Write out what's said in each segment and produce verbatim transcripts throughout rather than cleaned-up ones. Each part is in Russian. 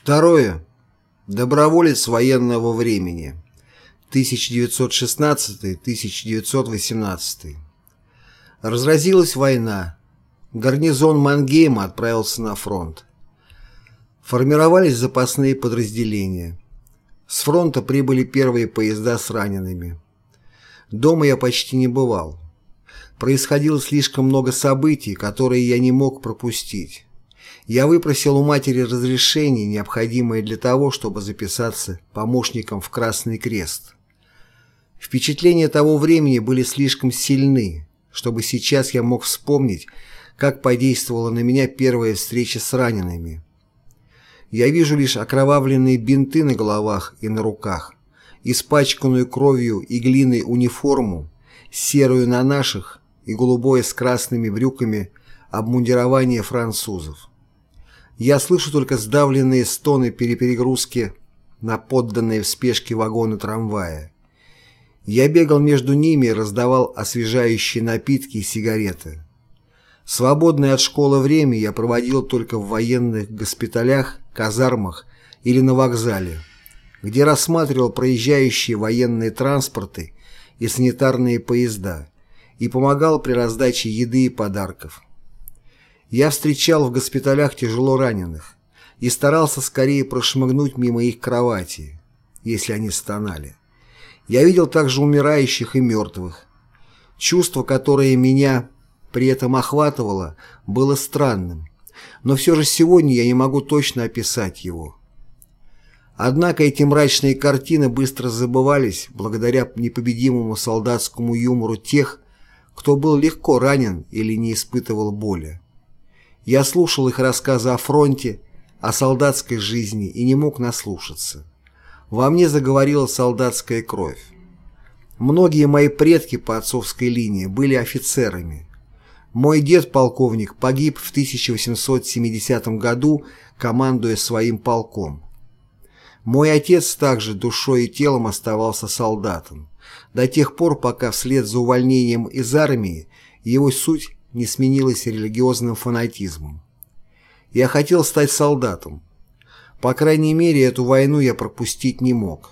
Второе. Доброволец военного времени. тысяча девятьсот шестнадцатый — тысяча девятьсот восемнадцатый. Разразилась война. Гарнизон Мангейма отправился на фронт. Формировались запасные подразделения. С фронта прибыли первые поезда с ранеными. Дома я почти не бывал. Происходило слишком много событий, которые я не мог пропустить. Я выпросил у матери разрешение, необходимое для того, чтобы записаться помощником в Красный Крест. Впечатления того времени были слишком сильны, чтобы сейчас я мог вспомнить, как подействовала на меня первая встреча с ранеными. Я вижу лишь окровавленные бинты на головах и на руках, испачканную кровью и глиной униформу, серую на наших и голубое с красными брюками обмундирование французов. Я слышу только сдавленные стоны переперегрузки на подданные в спешке вагоны трамвая. Я бегал между ними и раздавал освежающие напитки и сигареты. Свободное от школы время я проводил только в военных госпиталях, казармах или на вокзале, где рассматривал проезжающие военные транспорты и санитарные поезда и помогал при раздаче еды и подарков. Я встречал в госпиталях тяжело раненых и старался скорее прошмыгнуть мимо их кровати, если они стонали. Я видел также умирающих и мертвых. Чувство, которое меня при этом охватывало, было странным, но все же сегодня я не могу точно описать его. Однако эти мрачные картины быстро забывались благодаря непобедимому солдатскому юмору тех, кто был легко ранен или не испытывал боли. Я слушал их рассказы о фронте, о солдатской жизни и не мог наслушаться. Во мне заговорила солдатская кровь. Многие мои предки по отцовской линии были офицерами. Мой дед-полковник погиб в тысяча восемьсот семидесятом году, командуя своим полком. Мой отец также душой и телом оставался солдатом, до тех пор, пока вслед за увольнением из армии его суть не сменилась религиозным фанатизмом. Я хотел стать солдатом. По крайней мере, эту войну я пропустить не мог.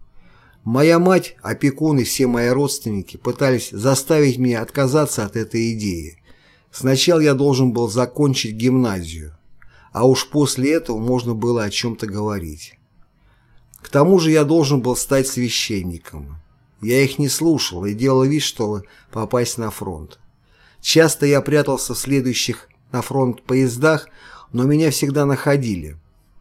Моя мать, опекун и все мои родственники пытались заставить меня отказаться от этой идеи. Сначала я должен был закончить гимназию, а уж после этого можно было о чем-то говорить. К тому же я должен был стать священником. Я их не слушал и делал вид, что попасть на фронт. Часто я прятался в следующих на фронт поездах, но меня всегда находили.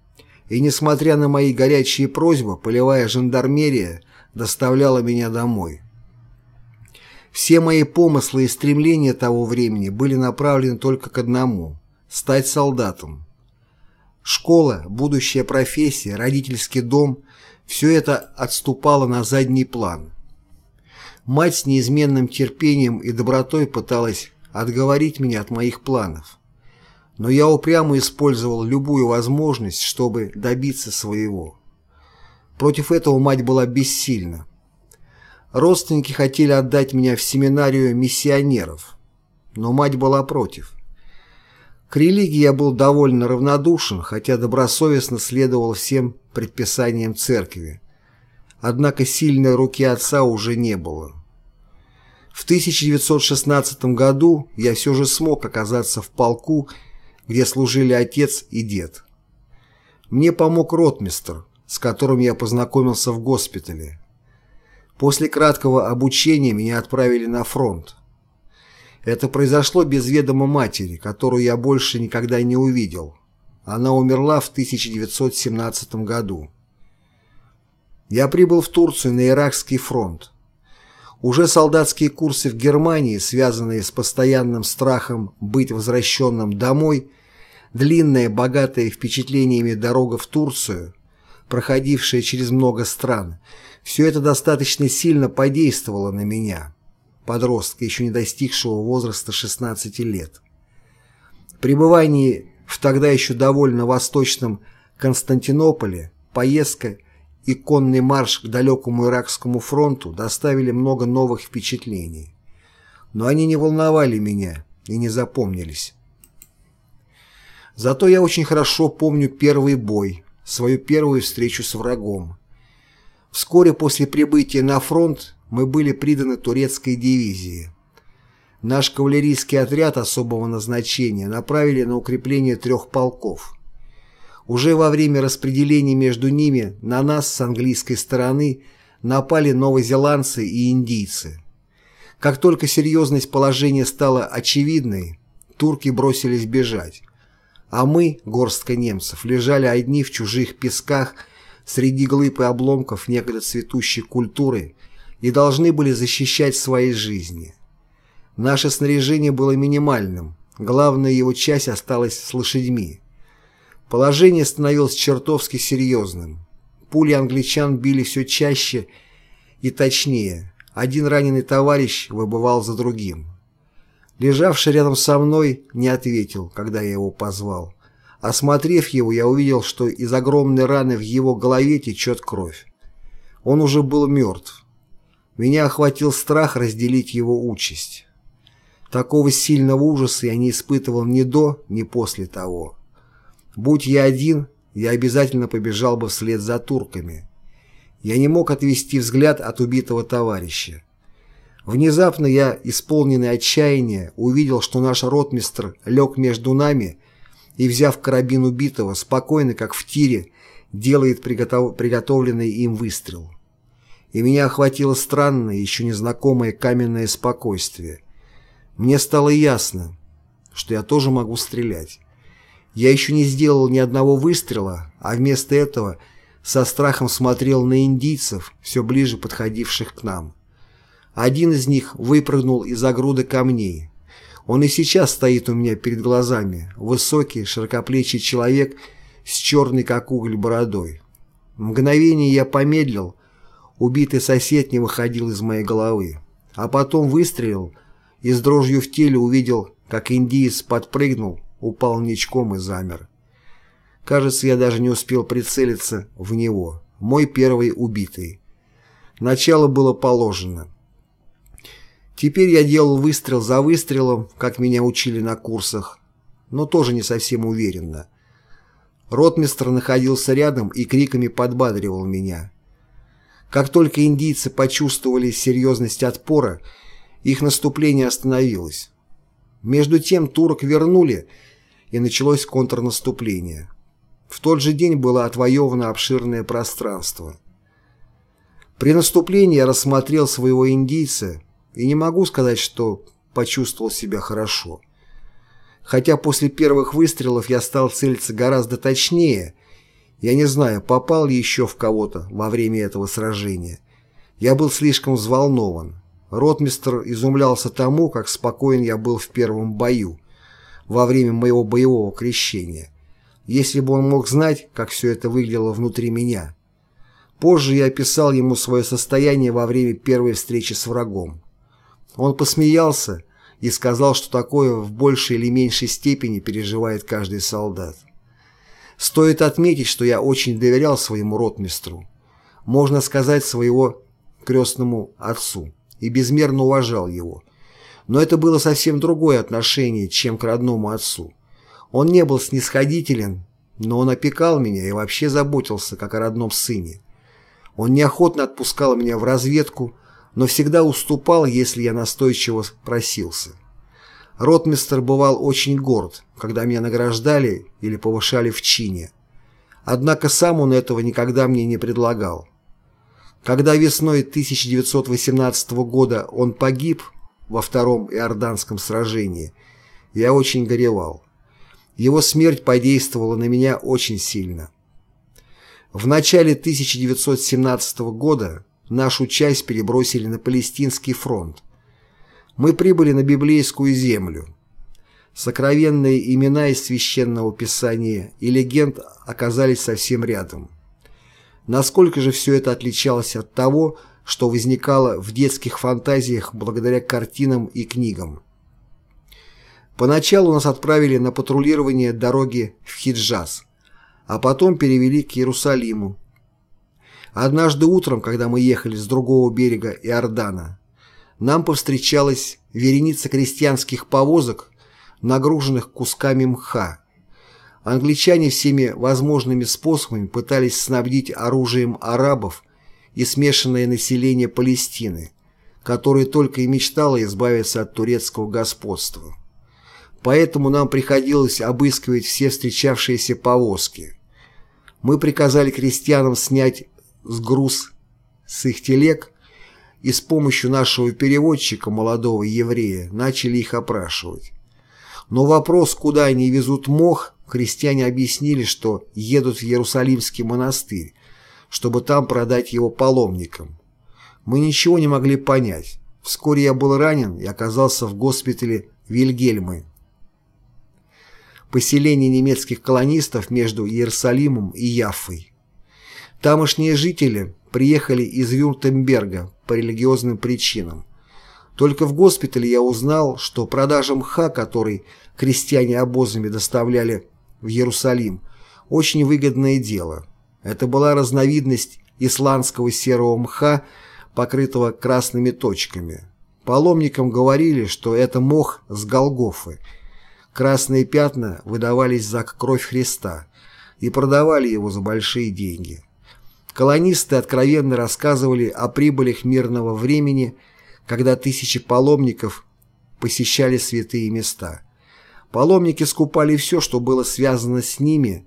И несмотря на мои горячие просьбы, полевая жандармерия доставляла меня домой. Все мои помыслы и стремления того времени были направлены только к одному – стать солдатом. Школа, будущая профессия, родительский дом – все это отступало на задний план. Мать с неизменным терпением и добротой пыталась отговорить меня от моих планов. Но я упрямо использовал любую возможность, чтобы добиться своего. Против этого мать была бессильна. Родственники хотели отдать меня в семинарию миссионеров, но мать была против. К религии я был довольно равнодушен, хотя добросовестно следовал всем предписаниям церкви. Однако сильной руки отца уже не было. В тысяча девятьсот шестнадцатом году я все же смог оказаться в полку, где служили отец и дед. Мне помог ротмистр, с которым я познакомился в госпитале. После краткого обучения меня отправили на фронт. Это произошло без ведома матери, которую я больше никогда не увидел. Она умерла в тысяча девятьсот семнадцатом году. Я прибыл в Турцию на Иракский фронт. Уже солдатские курсы в Германии, связанные с постоянным страхом быть возвращенным домой, длинная, богатая впечатлениями дорога в Турцию, проходившая через много стран, все это достаточно сильно подействовало на меня, подростка, еще не достигшего возраста шестнадцати лет. Пребывание в тогда еще довольно восточном Константинополе, поездка и конный марш к далекому Иракскому фронту доставили много новых впечатлений. Но они не волновали меня и не запомнились. Зато я очень хорошо помню первый бой, свою первую встречу с врагом. Вскоре после прибытия на фронт мы были приданы турецкой дивизии. Наш кавалерийский отряд особого назначения направили на укрепление трех полков. Уже во время распределения между ними на нас с английской стороны напали новозеландцы и индийцы. Как только серьезность положения стала очевидной, турки бросились бежать, а мы, горстка немцев, лежали одни в чужих песках среди глыб и обломков некогда цветущей культуры и должны были защищать свои жизни. Наше снаряжение было минимальным, главная его часть осталась с лошадьми. Положение становилось чертовски серьезным. Пули англичан били все чаще и точнее. Один раненый товарищ выбывал за другим. Лежавший рядом со мной не ответил, когда я его позвал. Осмотрев его, я увидел, что из огромной раны в его голове течет кровь. Он уже был мертв. Меня охватил страх разделить его участь. Такого сильного ужаса я не испытывал ни до, ни после того. Будь я один, я обязательно побежал бы вслед за турками. Я не мог отвести взгляд от убитого товарища. Внезапно я, исполненный отчаяния, увидел, что наш ротмистр лег между нами и, взяв карабин убитого, спокойно, как в тире, делает приготов... приготовленный им выстрел. И меня охватило странное, еще незнакомое каменное спокойствие. Мне стало ясно, что я тоже могу стрелять. Я еще не сделал ни одного выстрела, а вместо этого со страхом смотрел на индийцев, все ближе подходивших к нам. Один из них выпрыгнул из-за груды камней. Он и сейчас стоит у меня перед глазами, высокий, широкоплечий человек с черной как уголь бородой. Мгновение я помедлил, убитый сосед не выходил из моей головы, а потом выстрелил и с дрожью в теле увидел, как индиец подпрыгнул, упал ничком и замер. Кажется, я даже не успел прицелиться в него, мой первый убитый. Начало было положено. Теперь я делал выстрел за выстрелом, как меня учили на курсах, но тоже не совсем уверенно. Ротмистр находился рядом и криками подбадривал меня. Как только индийцы почувствовали серьезность отпора, их наступление остановилось. Между тем турок вернули, и началось контрнаступление. В тот же день было отвоевано обширное пространство. При наступлении я рассмотрел своего индийца и не могу сказать, что почувствовал себя хорошо. Хотя после первых выстрелов я стал целиться гораздо точнее, я не знаю, попал ли еще в кого-то во время этого сражения. Я был слишком взволнован. Ротмистр изумлялся тому, как спокоен я был в первом бою, во время моего боевого крещения, если бы он мог знать, как все это выглядело внутри меня. Позже я описал ему свое состояние во время первой встречи с врагом. Он посмеялся и сказал, что такое в большей или меньшей степени переживает каждый солдат. Стоит отметить, что я очень доверял своему ротмистру, можно сказать, своего крестному отцу, и безмерно уважал его. Но это было совсем другое отношение, чем к родному отцу. Он не был снисходителен, но он опекал меня и вообще заботился, как о родном сыне. Он неохотно отпускал меня в разведку, но всегда уступал, если я настойчиво просился. Ротмистр бывал очень горд, когда меня награждали или повышали в чине. Однако сам он этого никогда мне не предлагал. Когда весной тысяча девятьсот восемнадцатого года он погиб во втором Иорданском сражении, я очень горевал. Его смерть подействовала на меня очень сильно. В начале тысяча девятьсот семнадцатого года нашу часть перебросили на Палестинский фронт. Мы прибыли на библейскую землю. Сокровенные имена из Священного Писания и легенд оказались совсем рядом. Насколько же все это отличалось от того, что возникало в детских фантазиях благодаря картинам и книгам. Поначалу нас отправили на патрулирование дороги в Хиджаз, а потом перевели к Иерусалиму. Однажды утром, когда мы ехали с другого берега Иордана, нам повстречалась вереница крестьянских повозок, нагруженных кусками мха. Англичане всеми возможными способами пытались снабдить оружием арабов и смешанное население Палестины, которое только и мечтало избавиться от турецкого господства. Поэтому нам приходилось обыскивать все встречавшиеся повозки. Мы приказали крестьянам снять с груз с их телег и с помощью нашего переводчика, молодого еврея, начали их опрашивать. Но вопрос, куда они везут мох, крестьяне объяснили, что едут в Иерусалимский монастырь, чтобы там продать его паломникам. Мы ничего не могли понять. Вскоре я был ранен и оказался в госпитале Вильгельмы, поселение немецких колонистов между Иерусалимом и Яффой. Тамошние жители приехали из Вюртемберга по религиозным причинам. Только в госпитале я узнал, что продажа мха, который крестьяне обозами доставляли в Иерусалим, очень выгодное дело. Это была разновидность исландского серого мха, покрытого красными точками. Паломникам говорили, что это мох с Голгофы. Красные пятна выдавались за кровь Христа и продавали его за большие деньги. Колонисты откровенно рассказывали о прибылях мирного времени, когда тысячи паломников посещали святые места. Паломники скупали все, что было связано с ними,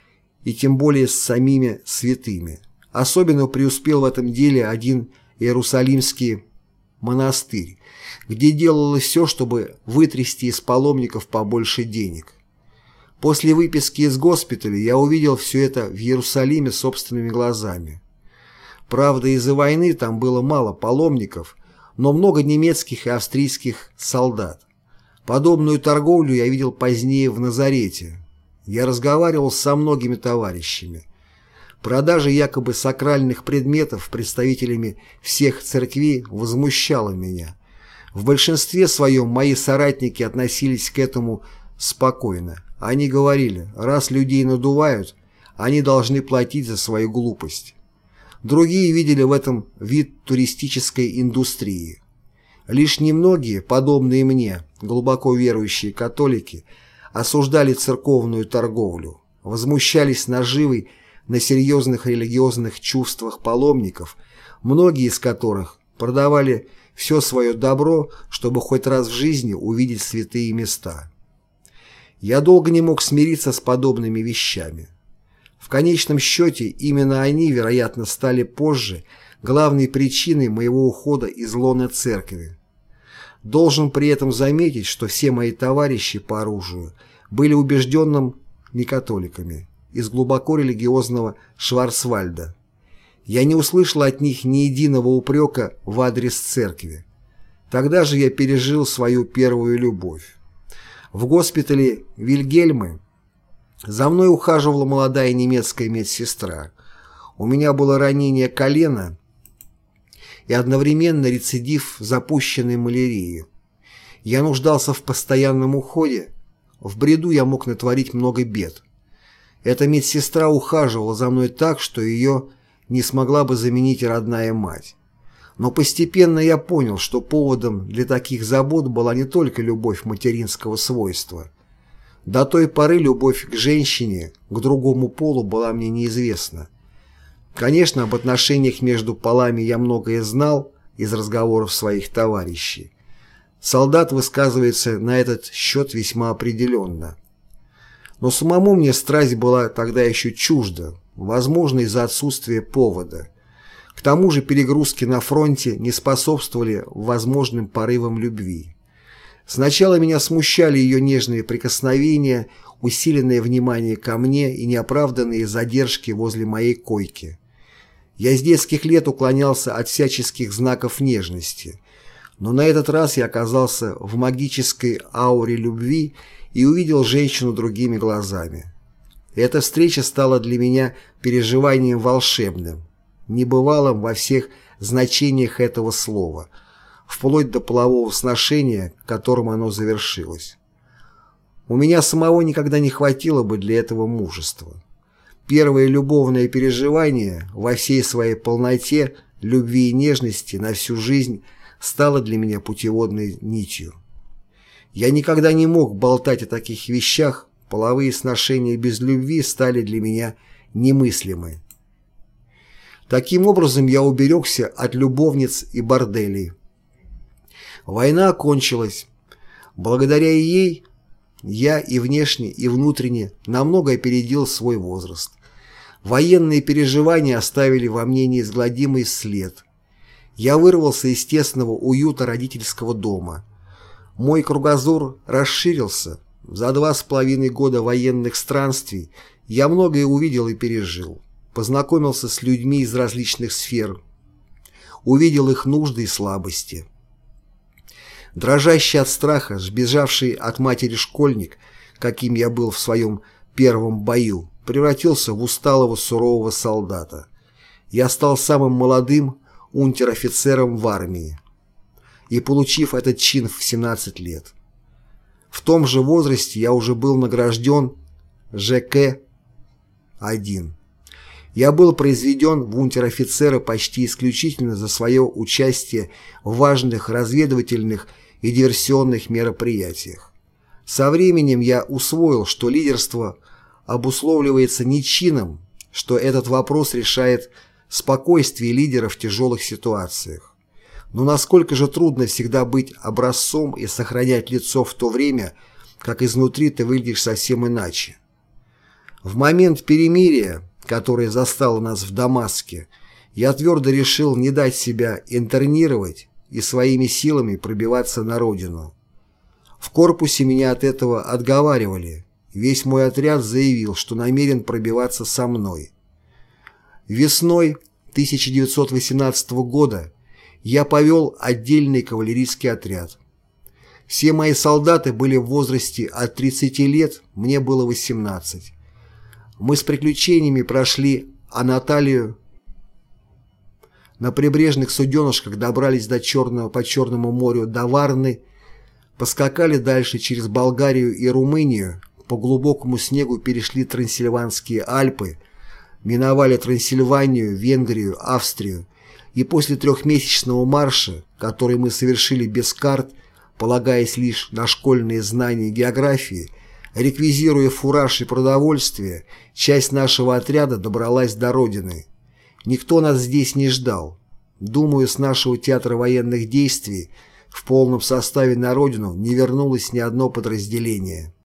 и тем более с самими святыми. Особенно преуспел в этом деле один Иерусалимский монастырь, где делалось все, чтобы вытрясти из паломников побольше денег. После выписки из госпиталя я увидел все это в Иерусалиме собственными глазами. Правда, из-за войны там было мало паломников, но много немецких и австрийских солдат. Подобную торговлю я видел позднее в Назарете. Я разговаривал со многими товарищами. Продажа якобы сакральных предметов представителями всех церквей возмущала меня. В большинстве своем мои соратники относились к этому спокойно. Они говорили, раз людей надувают, они должны платить за свою глупость. Другие видели в этом вид туристической индустрии. Лишь немногие, подобные мне, глубоко верующие католики, осуждали церковную торговлю, возмущались наживой на серьезных религиозных чувствах паломников, многие из которых продавали все свое добро, чтобы хоть раз в жизни увидеть святые места. Я долго не мог смириться с подобными вещами. В конечном счете, именно они, вероятно, стали позже главной причиной моего ухода из лона церкви. Должен при этом заметить, что все мои товарищи по оружию были убежденными некатоликами из глубоко религиозного Шварцвальда. Я не услышал от них ни единого упрека в адрес церкви. Тогда же я пережил свою первую любовь. В госпитале Вильгельмы за мной ухаживала молодая немецкая медсестра. У меня было ранение колена и одновременно рецидив запущенной малярии. Я нуждался в постоянном уходе. В бреду я мог натворить много бед. Эта медсестра ухаживала за мной так, что ее не смогла бы заменить родная мать. Но постепенно я понял, что поводом для таких забот была не только любовь материнского свойства. До той поры любовь к женщине, к другому полу была мне неизвестна. Конечно, об отношениях между полами я многое знал из разговоров своих товарищей. Солдат высказывается на этот счет весьма определенно. Но самому мне страсть была тогда еще чужда, возможно, из-за отсутствия повода. К тому же перегрузки на фронте не способствовали возможным порывам любви. Сначала меня смущали ее нежные прикосновения, усиленное внимание ко мне и неоправданные задержки возле моей койки. Я с детских лет уклонялся от всяческих знаков нежности, но на этот раз я оказался в магической ауре любви и увидел женщину другими глазами. Эта встреча стала для меня переживанием волшебным, небывалым во всех значениях этого слова, вплоть до полового сношения, которым оно завершилось. У меня самого никогда не хватило бы для этого мужества. Первое любовное переживание во всей своей полноте, любви и нежности на всю жизнь стало для меня путеводной нитью. Я никогда не мог болтать о таких вещах, половые сношения без любви стали для меня немыслимы. Таким образом, я уберегся от любовниц и борделей. Война окончилась. Благодаря ей я и внешне, и внутренне намного опередил свой возраст. Военные переживания оставили во мне неизгладимый след. Я вырвался из тесного уюта родительского дома. Мой кругозор расширился. За два с половиной года военных странствий я многое увидел и пережил. Познакомился с людьми из различных сфер. Увидел их нужды и слабости. Дрожащий от страха, сбежавший от матери школьник, каким я был в своем первом бою, превратился в усталого сурового солдата. Я стал самым молодым унтер-офицером в армии, и получив этот чин в семнадцать лет. В том же возрасте я уже был награжден Ж К один. Я был произведен в унтер-офицеры почти исключительно за свое участие в важных разведывательных и диверсионных мероприятиях. Со временем я усвоил, что лидерство обусловливается не чином, что этот вопрос решает спокойствие лидера в тяжелых ситуациях. Но насколько же трудно всегда быть образцом и сохранять лицо в то время, как изнутри ты выглядишь совсем иначе. В момент перемирия, которое застало нас в Дамаске, я твердо решил не дать себя интернировать и своими силами пробиваться на родину. В корпусе меня от этого отговаривали. Весь мой отряд заявил, что намерен пробиваться со мной. Весной тысяча девятьсот восемнадцатого года я повел отдельный кавалерийский отряд. Все мои солдаты были в возрасте от тридцати лет, мне было восемнадцать. Мы с приключениями прошли Анатолию, на прибрежных суденышках добрались до Черного, по Черному морю до Варны, поскакали дальше через Болгарию и Румынию, по глубокому снегу перешли Трансильванские Альпы, миновали Трансильванию, Венгрию, Австрию, и после трехмесячного марша, который мы совершили без карт, полагаясь лишь на школьные знания географии, реквизируя фураж и продовольствие, часть нашего отряда добралась до родины. Никто нас здесь не ждал. Думаю, с нашего театра военных действий в полном составе на родину не вернулось ни одно подразделение.